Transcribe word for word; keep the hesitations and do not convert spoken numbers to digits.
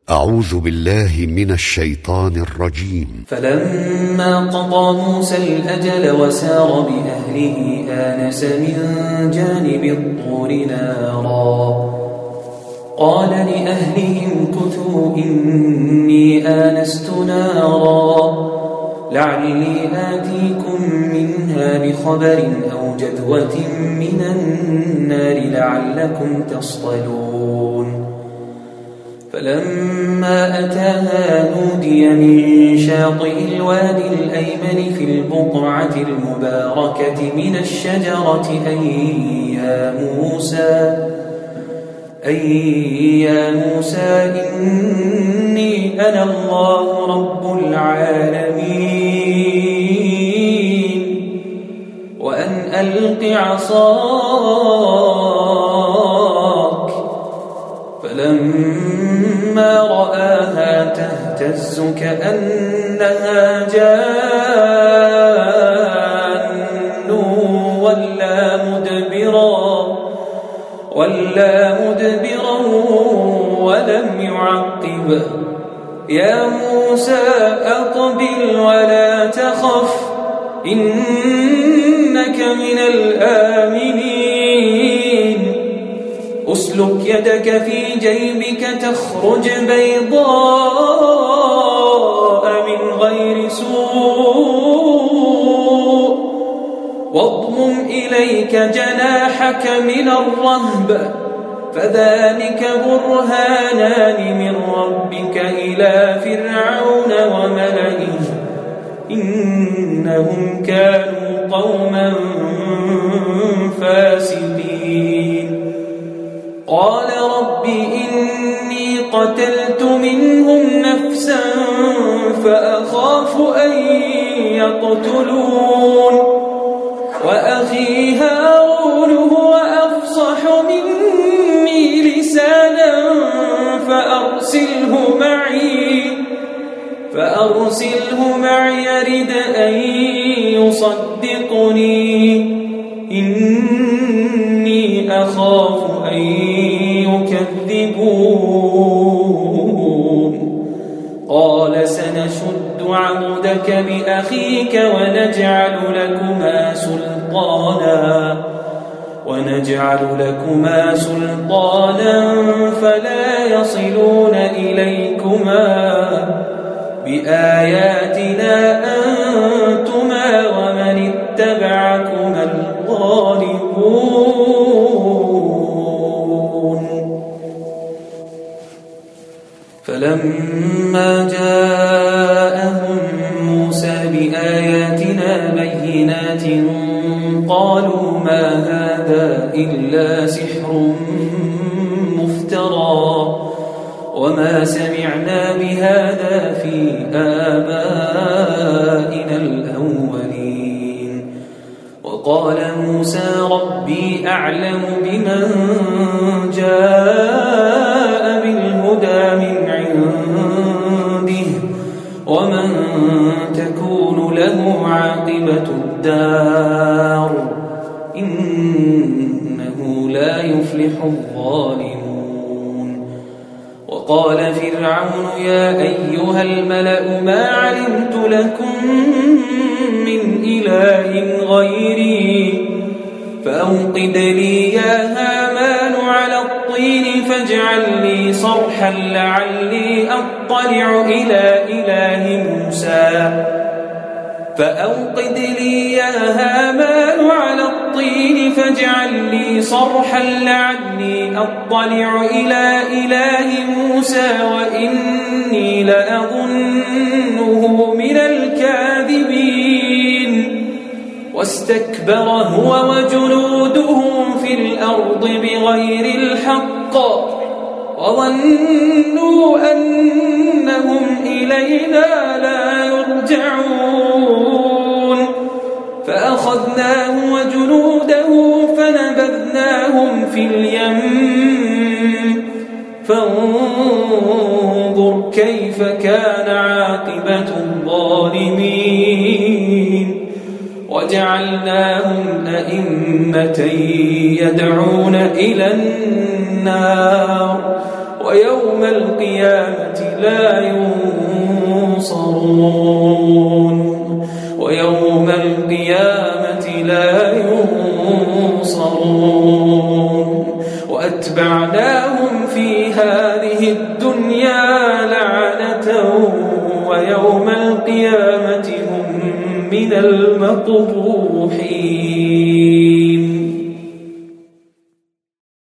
أعوذ بالله من الشيطان الرجيم. فلما قضى موسى الأجل وسار بأهله آنس من جانب الطور نارا قال لأهلهم كثوا إني آنست نارا لعلي آتيكم منها بخبر أو جذوة من النار لعلكم تصطلون. فلما أتاها نودي من شاطئ الوادي الأيمن في البقعة المباركة من الشجرة أي يا موسى أي يا موسى إني أنا الله رب العالمين وأن ألق عصاك. فلما رآها تهتز كأنها جان ولا مدبرا ولا مدبرا ولم يعقب يا موسى أقبل ولا تخف إنك من الآمنين. أسلك يدك في جيبك تخرج بيضاء من غير سوء واضمم إليك جناحك من الرهب فذلك برهانان من ربك إلى فرعون وملئه إنهم كانوا قوما فاسقين. قال رب إني قتلت منهم نفسا فأخاف أن يقتلون وأخي هارون هو أفصح مني لسانا فأرسله معي فأرسله معي يرد أن يصدقني إني أخاف أن يكذبون. قال سنشد عضدك بأخيك ونجعل لكما سلطانا ونجعل لكما سلطانا فلا يصلون إليكما بآياتنا أنتما ومن اتبعكما الغالبون. فلما جاءهم موسى بآياتنا بينات قالوا ما هذا إلا سحر مفترى وما سمعنا بهذا في آبائنا الأولين. وقال موسى ربي أعلم بمن جاء بالهدى من عنده ومن تكون له عاقبة الدار إنه لا يفلح الظالمون. وقال فرعون يا أيها الملأ ما علمت لكم من إله غيري فأوقد لي يا هامان على الطين فاجعل لي صرحا لعلي أطلع إلى إله موسى فأوقد لي يا هامان على الطين فاجعل لي صرحا لعلي أطلع إلى إله موسى وإني لأظنه من الكاذبين. واستكبر هو وجنوده في الأرض بغير الحق وظنوا أنهم إلينا لا يرجعون فأخذناه وجنوده فنبذناهم في اليم فانظر كيف كان عاقبة الظالمين. وجعلناهم أئمة يدعون إلى النار ويوم القيامة لا ينصرون ويوم القيامة لا ينصرون وأتبعناهم في هذه الدنيا لعنة ويوم القيامة هم من المقبوحين.